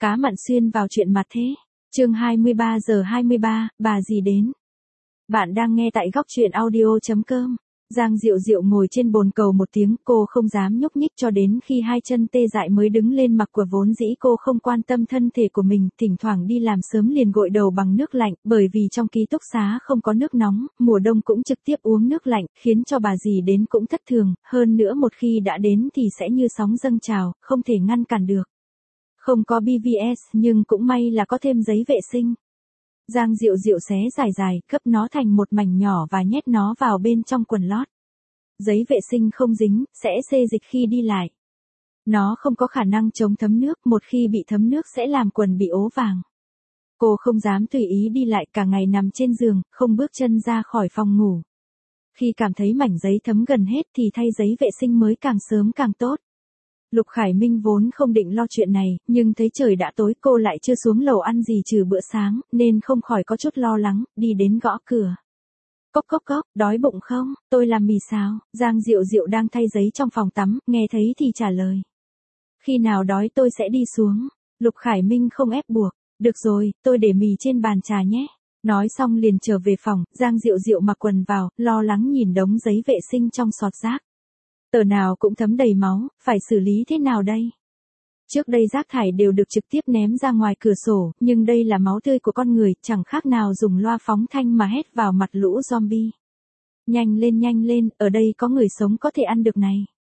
Cá mặn xuyên vào chuyện mặt thế. Chương 23 giờ 23, bà dì đến. Bạn đang nghe tại góc truyện audio.com. Giang Diệu Diệu ngồi trên bồn cầu một tiếng, cô không dám nhúc nhích cho đến khi hai chân tê dại mới đứng lên, mặc của vốn dĩ cô không quan tâm thân thể của mình, thỉnh thoảng đi làm sớm liền gội đầu bằng nước lạnh, bởi vì trong ký túc xá không có nước nóng, mùa đông cũng trực tiếp uống nước lạnh, khiến cho bà dì đến cũng thất thường, hơn nữa một khi đã đến thì sẽ như sóng dâng trào, không thể ngăn cản được. Không có BVS nhưng cũng may là có thêm giấy vệ sinh. Giang Diệu Diệu xé dài, gấp nó thành một mảnh nhỏ và nhét nó vào bên trong quần lót. Giấy vệ sinh không dính, sẽ xê dịch khi đi lại. Nó không có khả năng chống thấm nước, một khi bị thấm nước sẽ làm quần bị ố vàng. Cô không dám tùy ý đi lại, cả ngày nằm trên giường, không bước chân ra khỏi phòng ngủ. Khi cảm thấy mảnh giấy thấm gần hết thì thay giấy vệ sinh mới càng sớm càng tốt. Lục Khải Minh vốn không định lo chuyện này, nhưng thấy trời đã tối, cô lại chưa xuống lầu ăn gì trừ bữa sáng, nên không khỏi có chút lo lắng, đi đến gõ cửa. Cốc cốc cốc, đói bụng không? Tôi làm mì xào. Giang Diệu Diệu đang thay giấy trong phòng tắm, nghe thấy thì trả lời. Khi nào đói tôi sẽ đi xuống. Lục Khải Minh không ép buộc. Được rồi, tôi để mì trên bàn trà nhé. Nói xong liền trở về phòng, Giang Diệu Diệu mặc quần vào, lo lắng nhìn đống giấy vệ sinh trong xọt rác. Tờ nào cũng thấm đầy máu, phải xử lý thế nào đây? Trước đây rác thải đều được trực tiếp ném ra ngoài cửa sổ, nhưng đây là máu tươi của con người, chẳng khác nào dùng loa phóng thanh mà hét vào mặt lũ zombie. Nhanh lên, ở đây có người sống có thể ăn được này.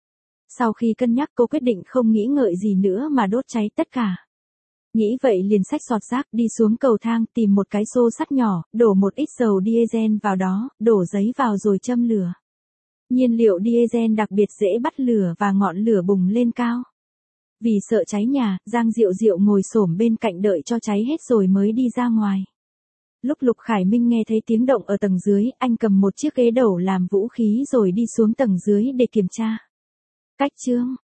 Sau khi cân nhắc cô quyết định không nghĩ ngợi gì nữa mà đốt cháy tất cả. Nghĩ vậy liền xách xọt rác đi xuống cầu thang, tìm một cái xô sắt nhỏ, đổ một ít dầu diesel vào đó, đổ giấy vào rồi châm lửa. Nhiên liệu diesel đặc biệt dễ bắt lửa và ngọn lửa bùng lên cao. Vì sợ cháy nhà, Giang Diệu Diệu ngồi xổm bên cạnh đợi cho cháy hết rồi mới đi ra ngoài. Lúc Lục Khải Minh nghe thấy tiếng động ở tầng dưới, anh cầm một chiếc ghế đầu làm vũ khí rồi đi xuống tầng dưới để kiểm tra. Cách chương,